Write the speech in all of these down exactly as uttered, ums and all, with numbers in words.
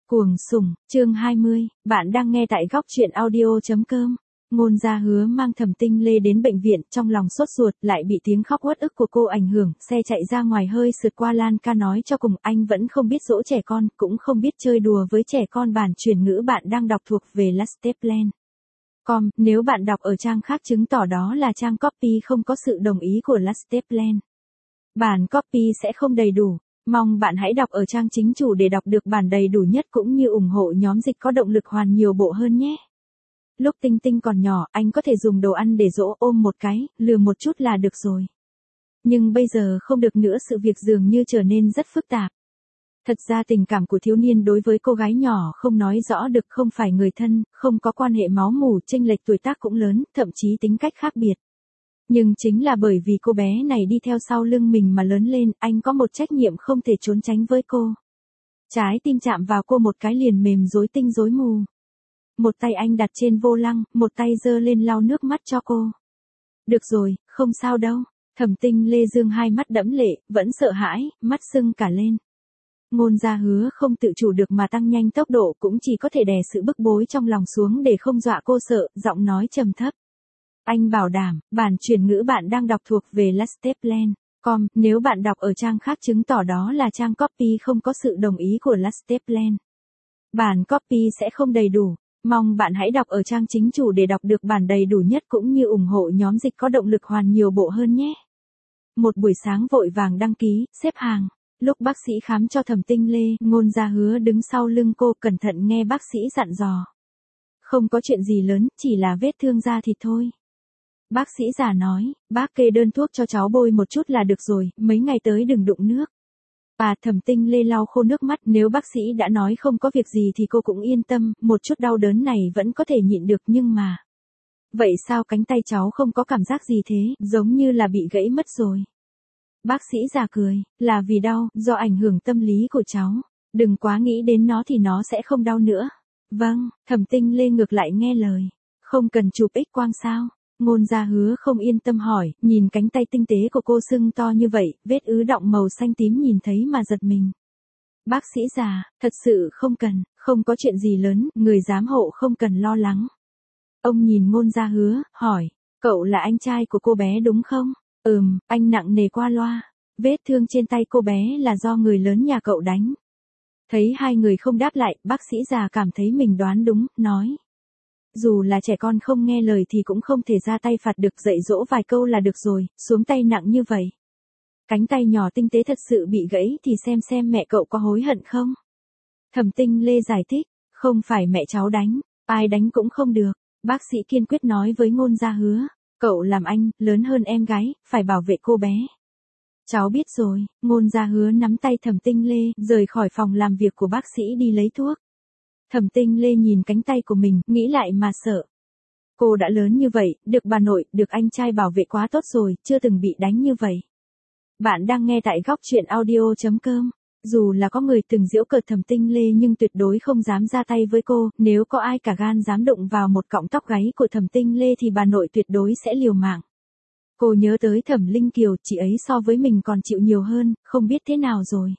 Cuồng sủng, chương hai mươi, bạn đang nghe tại góc truyện audio chấm com. Ngôn Gia Hứa mang Thẩm Tinh Lê đến bệnh viện, trong lòng sốt ruột, lại bị tiếng khóc uất ức của cô ảnh hưởng, xe chạy ra ngoài hơi sượt qua lan can nói cho cùng, anh vẫn không biết dỗ trẻ con, cũng không biết chơi đùa với trẻ con. Bản chuyển ngữ bạn đang đọc thuộc về lasteplan chấm com, nếu bạn đọc ở trang khác chứng tỏ đó là trang copy không có sự đồng ý của Lasteplan. Bản copy sẽ không đầy đủ. Mong bạn hãy đọc ở trang chính chủ để đọc được bản đầy đủ nhất cũng như ủng hộ nhóm dịch có động lực hoàn nhiều bộ hơn nhé. Lúc Tinh Tinh còn nhỏ, anh có thể dùng đồ ăn để dỗ, ôm một cái, lừa một chút là được rồi. Nhưng bây giờ không được nữa, sự việc dường như trở nên rất phức tạp. Thật ra tình cảm của thiếu niên đối với cô gái nhỏ không nói rõ được, không phải người thân, không có quan hệ máu mủ, chênh lệch tuổi tác cũng lớn, thậm chí tính cách khác biệt. Nhưng chính là bởi vì cô bé này đi theo sau lưng mình mà lớn lên, anh có một trách nhiệm không thể trốn tránh với cô. Trái tim chạm vào cô một cái liền mềm rối tinh rối mù. Một tay anh đặt trên vô lăng, một tay giơ lên lau nước mắt cho cô. Được rồi, không sao đâu. Thẩm Tinh Lê dương hai mắt đẫm lệ, vẫn sợ hãi, mắt sưng cả lên. Ngôn Gia Hứa không tự chủ được mà tăng nhanh tốc độ, cũng chỉ có thể đè sự bức bối trong lòng xuống để không dọa cô sợ, giọng nói trầm thấp. Anh bảo đảm, bản chuyển ngữ bạn đang đọc thuộc về lasteplan chấm com, nếu bạn đọc ở trang khác chứng tỏ đó là trang copy không có sự đồng ý của Lasteplan. Bản copy sẽ không đầy đủ. Mong bạn hãy đọc ở trang chính chủ để đọc được bản đầy đủ nhất cũng như ủng hộ nhóm dịch có động lực hoàn nhiều bộ hơn nhé. Một buổi sáng vội vàng đăng ký, xếp hàng. Lúc bác sĩ khám cho Thẩm Tinh Lê, Ngôn Gia Hứa đứng sau lưng cô, cẩn thận nghe bác sĩ dặn dò. Không có chuyện gì lớn, chỉ là vết thương da thịt thôi. Bác sĩ già nói, bác kê đơn thuốc cho cháu bôi một chút là được rồi, mấy ngày tới đừng đụng nước. Và Thẩm Tinh Lê lau khô nước mắt, nếu bác sĩ đã nói không có việc gì thì cô cũng yên tâm, một chút đau đớn này vẫn có thể nhịn được nhưng mà. Vậy sao cánh tay cháu không có cảm giác gì thế, giống như là bị gãy mất rồi. Bác sĩ già cười, là vì đau, do ảnh hưởng tâm lý của cháu. Đừng quá nghĩ đến nó thì nó sẽ không đau nữa. Vâng, Thẩm Tinh Lê ngược lại nghe lời. Không cần chụp X quang sao? Ngôn Gia Hứa không yên tâm hỏi, nhìn cánh tay tinh tế của cô sưng to như vậy, vết ứ đọng màu xanh tím nhìn thấy mà giật mình. Bác sĩ già, thật sự không cần, không có chuyện gì lớn, người giám hộ không cần lo lắng. Ông nhìn Ngôn Gia Hứa, hỏi, cậu là anh trai của cô bé đúng không? Ừm, anh nặng nề qua loa. Vết thương trên tay cô bé là do người lớn nhà cậu đánh. Thấy hai người không đáp lại, bác sĩ già cảm thấy mình đoán đúng, nói. Dù là trẻ con không nghe lời thì cũng không thể ra tay phạt được, dạy dỗ vài câu là được rồi, xuống tay nặng như vậy. Cánh tay nhỏ tinh tế thật sự bị gãy thì xem xem mẹ cậu có hối hận không? Thẩm Tinh Lê giải thích, không phải mẹ cháu đánh, ai đánh cũng không được. Bác sĩ kiên quyết nói với Ngôn Gia Hứa, cậu làm anh, lớn hơn em gái, phải bảo vệ cô bé. Cháu biết rồi. Ngôn Gia Hứa nắm tay Thẩm Tinh Lê, rời khỏi phòng làm việc của bác sĩ đi lấy thuốc. Thẩm Tinh Lê nhìn cánh tay của mình, nghĩ lại mà sợ. Cô đã lớn như vậy, được bà nội, được anh trai bảo vệ quá tốt rồi, chưa từng bị đánh như vậy. Bạn đang nghe tại góc truyện audio chấm com. Dù là có người từng giễu cợt Thẩm Tinh Lê nhưng tuyệt đối không dám ra tay với cô, nếu có ai cả gan dám đụng vào một cọng tóc gáy của Thẩm Tinh Lê thì bà nội tuyệt đối sẽ liều mạng. Cô nhớ tới Thẩm Linh Kiều, chị ấy so với mình còn chịu nhiều hơn, không biết thế nào rồi.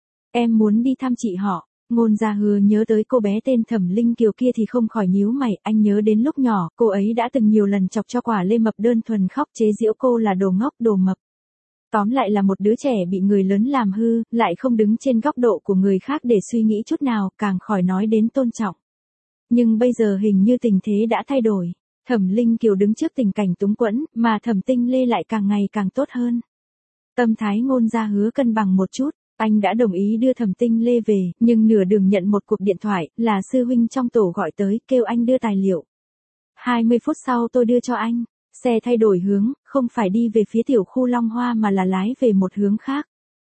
Em muốn đi thăm chị họ. Ngôn Gia Hứa nhớ tới cô bé tên Thẩm Linh Kiều kia thì không khỏi nhíu mày, anh nhớ đến lúc nhỏ, cô ấy đã từng nhiều lần chọc cho Quả Lê Mập đơn thuần khóc chế giễu cô là đồ ngốc, đồ mập. Tóm lại là một đứa trẻ bị người lớn làm hư, lại không đứng trên góc độ của người khác để suy nghĩ chút nào, càng khỏi nói đến tôn trọng. Nhưng bây giờ hình như tình thế đã thay đổi. Thẩm Linh Kiều đứng trước tình cảnh túng quẫn, mà Thẩm Tinh Lê lại càng ngày càng tốt hơn. Tâm thái Ngôn Gia Hứa cân bằng một chút. Anh đã đồng ý đưa Thẩm Tinh Lê về, nhưng nửa đường nhận một cuộc điện thoại, là sư huynh trong tổ gọi tới, kêu anh đưa tài liệu. hai mươi phút sau tôi đưa cho anh. Xe thay đổi hướng, không phải đi về phía tiểu khu Long Hoa mà là lái về một hướng khác.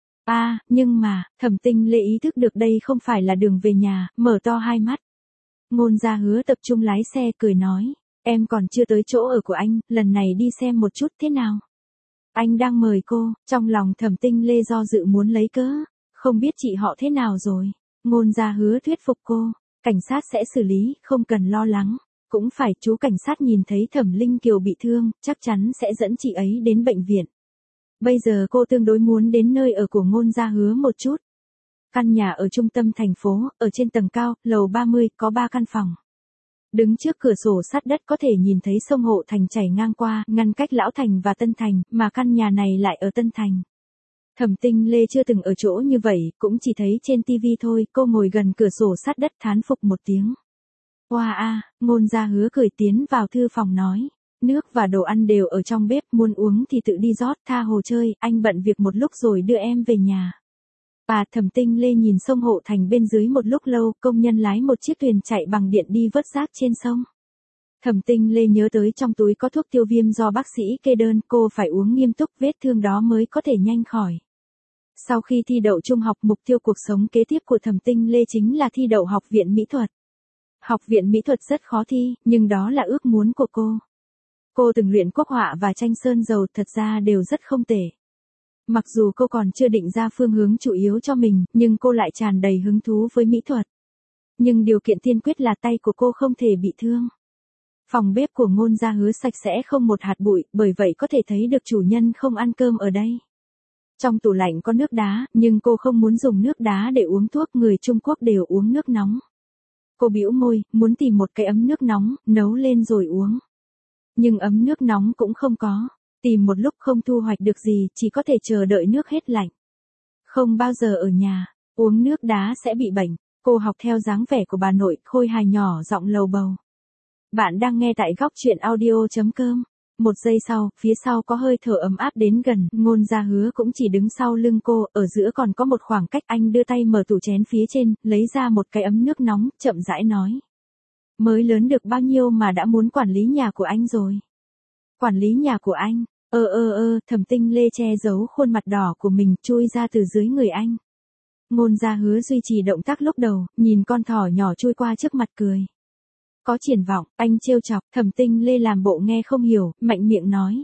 À, nhưng mà, Thẩm Tinh Lê ý thức được đây không phải là đường về nhà, mở to hai mắt. Ngôn Gia Hứa tập trung lái xe, cười nói, em còn chưa tới chỗ ở của anh, lần này đi xem một chút thế nào. Anh đang mời cô, trong lòng Thẩm Tinh Lê do dự muốn lấy cớ, không biết chị họ thế nào rồi. Ngôn Gia Hứa thuyết phục cô, cảnh sát sẽ xử lý, không cần lo lắng. Cũng phải, chú cảnh sát nhìn thấy Thẩm Linh Kiều bị thương, chắc chắn sẽ dẫn chị ấy đến bệnh viện. Bây giờ cô tương đối muốn đến nơi ở của Ngôn Gia Hứa một chút. Căn nhà ở trung tâm thành phố, ở trên tầng cao, lầu ba mươi, có ba căn phòng. Đứng trước cửa sổ sát đất có thể nhìn thấy sông Hộ Thành chảy ngang qua, ngăn cách Lão Thành và Tân Thành, mà căn nhà này lại ở Tân Thành. Thẩm Tinh Lê chưa từng ở chỗ như vậy, cũng chỉ thấy trên tivi thôi, cô ngồi gần cửa sổ sát đất thán phục một tiếng. Wow a, Ngôn Gia Hứa cười tiến vào thư phòng nói. Nước và đồ ăn đều ở trong bếp, muốn uống thì tự đi rót, tha hồ chơi, anh bận việc một lúc rồi đưa em về nhà. Bà Thẩm Tinh Lê nhìn sông Hộ Thành bên dưới một lúc lâu, công nhân lái một chiếc thuyền chạy bằng điện đi vớt rác trên sông. Thẩm Tinh Lê nhớ tới trong túi có thuốc tiêu viêm do bác sĩ kê đơn, cô phải uống nghiêm túc, vết thương đó mới có thể nhanh khỏi. Sau khi thi đậu trung học, mục tiêu cuộc sống kế tiếp của Thẩm Tinh Lê chính là thi đậu học viện mỹ thuật. Học viện mỹ thuật rất khó thi, nhưng đó là ước muốn của cô. Cô từng luyện quốc họa và tranh sơn dầu, thật ra đều rất không tệ. Mặc dù cô còn chưa định ra phương hướng chủ yếu cho mình, nhưng cô lại tràn đầy hứng thú với mỹ thuật. Nhưng điều kiện tiên quyết là tay của cô không thể bị thương. Phòng bếp của Ngôn Gia Hứa sạch sẽ không một hạt bụi, bởi vậy có thể thấy được chủ nhân không ăn cơm ở đây. Trong tủ lạnh có nước đá, nhưng cô không muốn dùng nước đá để uống thuốc, người Trung Quốc đều uống nước nóng. Cô bĩu môi, muốn tìm một cái ấm nước nóng, nấu lên rồi uống. Nhưng ấm nước nóng cũng không có. Tìm một lúc không thu hoạch được gì, chỉ có thể chờ đợi nước hết lạnh. Không bao giờ ở nhà, uống nước đá sẽ bị bệnh. Cô học theo dáng vẻ của bà nội, khôi hài nhỏ giọng lầu bầu. Bạn đang nghe tại góc truyện audio chấm com. Một giây sau, phía sau có hơi thở ấm áp đến gần, Ngôn Gia Hứa cũng chỉ đứng sau lưng cô, ở giữa còn có một khoảng cách. Anh đưa tay mở tủ chén phía trên, lấy ra một cái ấm nước nóng, chậm rãi nói. Mới lớn được bao nhiêu mà đã muốn quản lý nhà của anh rồi. Quản lý nhà của anh, ơ ơ ơ, Thẩm Tinh Lê che giấu khuôn mặt đỏ của mình, chui ra từ dưới người anh. Ngôn Gia Hứa duy trì động tác lúc đầu, nhìn con thỏ nhỏ chui qua trước mặt cười. Có triển vọng, anh trêu chọc. Thẩm Tinh Lê làm bộ nghe không hiểu, mạnh miệng nói.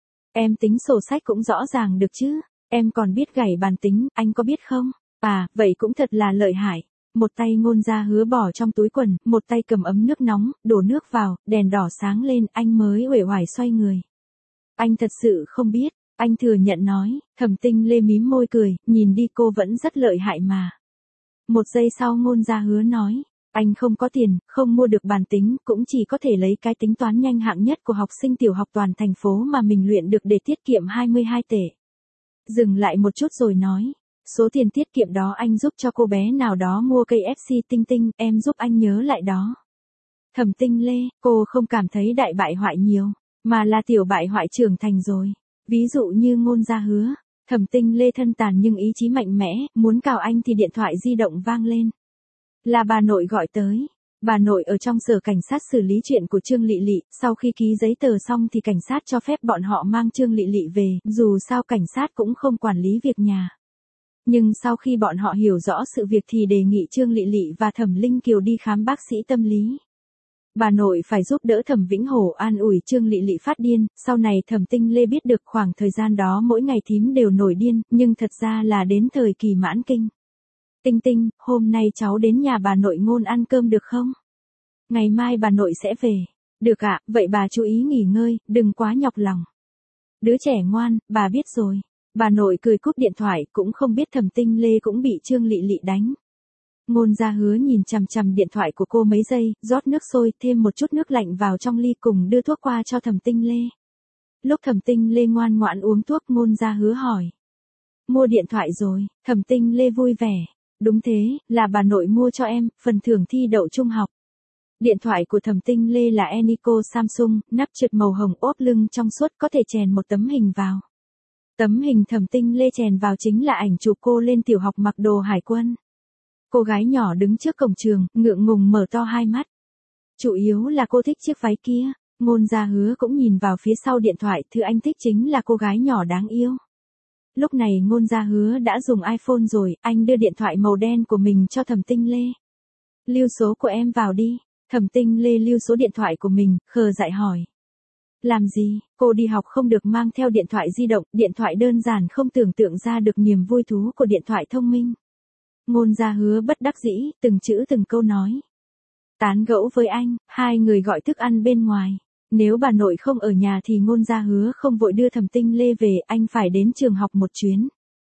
Em tính sổ sách cũng rõ ràng được chứ, em còn biết gảy bàn tính, anh có biết không? À, vậy cũng thật là lợi hại. Một tay Ngôn Gia Hứa bỏ trong túi quần, một tay cầm ấm nước nóng, đổ nước vào, đèn đỏ sáng lên, anh mới uể oải xoay người. Anh thật sự không biết, anh thừa nhận nói. Thẩm Tinh Lê mím môi cười, nhìn đi, cô vẫn rất lợi hại mà. Một giây sau Ngôn Gia Hứa nói. Anh không có tiền, không mua được bàn tính, cũng chỉ có thể lấy cái tính toán nhanh hạng nhất của học sinh tiểu học toàn thành phố mà mình luyện được để tiết kiệm hai mươi hai tệ. Dừng lại một chút rồi nói. Số tiền tiết kiệm đó anh giúp cho cô bé nào đó mua cây ép xê Tinh Tinh, em giúp anh nhớ lại đó. Thẩm Tinh Lê, cô không cảm thấy đại bại hoại nhiều, mà là tiểu bại hoại trưởng thành rồi. Ví dụ như Ngôn Gia Hứa. Thẩm Tinh Lê thân tàn nhưng ý chí mạnh mẽ, muốn cào anh thì điện thoại di động vang lên. Là bà nội gọi tới. Bà nội ở trong sở cảnh sát xử lý chuyện của Trương Lị Lị, sau khi ký giấy tờ xong thì cảnh sát cho phép bọn họ mang Trương Lị Lị về, dù sao cảnh sát cũng không quản lý việc nhà. Nhưng sau khi bọn họ hiểu rõ sự việc thì đề nghị Trương Lị Lị và Thẩm Linh Kiều đi khám bác sĩ tâm lý. Bà nội phải giúp đỡ Thẩm Vĩnh Hổ an ủi Trương Lị Lị phát điên, sau này Thẩm Tinh Lê biết được khoảng thời gian đó mỗi ngày thím đều nổi điên, nhưng thật ra là đến thời kỳ mãn kinh. Tinh Tinh, hôm nay cháu đến nhà bà nội Ngôn ăn cơm được không? Ngày mai bà nội sẽ về. Được ạ, vậy bà chú ý nghỉ ngơi, đừng quá nhọc lòng. Đứa trẻ ngoan, bà biết rồi. Bà nội cười cúp điện thoại, cũng không biết Thẩm Tinh Lê cũng bị Trương Lị Lị đánh. Ngôn Gia Hứa nhìn chằm chằm điện thoại của cô mấy giây, rót nước sôi, thêm một chút nước lạnh vào trong ly cùng đưa thuốc qua cho Thẩm Tinh Lê. Lúc Thẩm Tinh Lê ngoan ngoãn uống thuốc, Ngôn Gia Hứa hỏi. Mua điện thoại rồi, Thẩm Tinh Lê vui vẻ. Đúng thế, là bà nội mua cho em, phần thưởng thi đậu trung học. Điện thoại của Thẩm Tinh Lê là Enico Samsung, nắp trượt màu hồng, ốp lưng trong suốt, có thể chèn một tấm hình vào. Tấm hình Thẩm Tinh Lê chèn vào chính là ảnh chụp cô lên tiểu học mặc đồ hải quân. Cô gái nhỏ đứng trước cổng trường, ngượng ngùng mở to hai mắt. Chủ yếu là cô thích chiếc váy kia. Ngôn Gia Hứa cũng nhìn vào phía sau điện thoại, thứ anh thích chính là cô gái nhỏ đáng yêu. Lúc này Ngôn Gia Hứa đã dùng iPhone rồi, anh đưa điện thoại màu đen của mình cho Thẩm Tinh Lê. Lưu số của em vào đi. Thẩm Tinh Lê lưu số điện thoại của mình, khờ dại hỏi. Làm gì, cô đi học không được mang theo điện thoại di động, điện thoại đơn giản không tưởng tượng ra được niềm vui thú của điện thoại thông minh. Ngôn Gia Hứa bất đắc dĩ, từng chữ từng câu nói. Tán gẫu với anh, hai người gọi thức ăn bên ngoài. Nếu bà nội không ở nhà thì Ngôn Gia Hứa không vội đưa Thẩm Tinh Lê về, anh phải đến trường học một chuyến.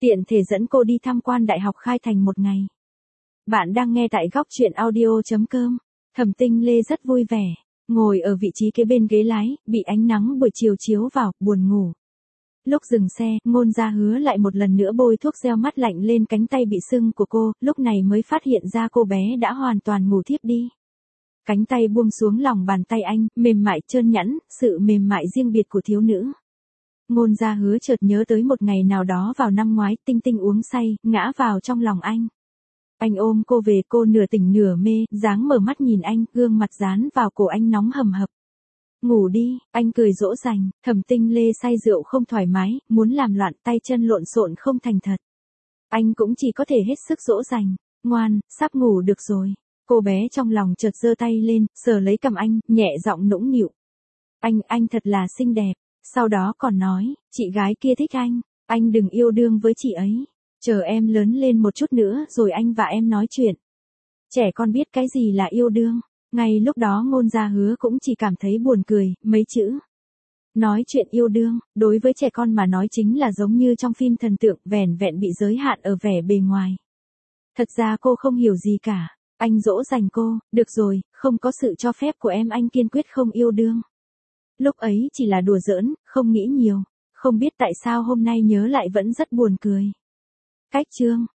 tiện thể dẫn cô đi tham quan Đại học Khai Thành một ngày. Bạn đang nghe tại góc truyện audio.com. Thẩm Tinh Lê rất vui vẻ, ngồi ở vị trí kế bên ghế lái, bị ánh nắng buổi chiều chiếu vào, buồn ngủ. Lúc dừng xe, Ngôn Gia Hứa lại một lần nữa bôi thuốc gel mắt lạnh lên cánh tay bị sưng của cô, lúc này mới phát hiện ra cô bé đã hoàn toàn ngủ thiếp đi. Cánh tay buông xuống lòng bàn tay anh, mềm mại trơn nhẵn, sự mềm mại riêng biệt của thiếu nữ. Ngôn Gia Hứa chợt nhớ tới một ngày nào đó vào năm ngoái, Tinh Tinh uống say, ngã vào trong lòng anh. Anh ôm cô về, cô nửa tỉnh nửa mê, dáng mở mắt nhìn anh, gương mặt dán vào cổ anh nóng hầm hập. Ngủ đi, anh cười dỗ dành. Thẩm Tinh Lê say rượu không thoải mái, muốn làm loạn, tay chân lộn xộn không thành thật. Anh cũng chỉ có thể hết sức dỗ dành. Ngoan, sắp ngủ được rồi. Cô bé trong lòng chợt giơ tay lên, sờ lấy cằm anh, nhẹ giọng nũng nịu. Anh, anh thật là xinh đẹp. Sau đó còn nói, chị gái kia thích anh, anh đừng yêu đương với chị ấy. Chờ em lớn lên một chút nữa rồi anh và em nói chuyện. Trẻ con biết cái gì là yêu đương. Ngay lúc đó Ngôn Gia Hứa cũng chỉ cảm thấy buồn cười, mấy chữ. Nói chuyện yêu đương, đối với trẻ con mà nói chính là giống như trong phim thần tượng, vẻn vẹn bị giới hạn ở vẻ bề ngoài. Thật ra cô không hiểu gì cả. Anh dỗ dành cô, được rồi, không có sự cho phép của em anh kiên quyết không yêu đương. Lúc ấy chỉ là đùa giỡn, không nghĩ nhiều. Không biết tại sao hôm nay nhớ lại vẫn rất buồn cười. Cách chương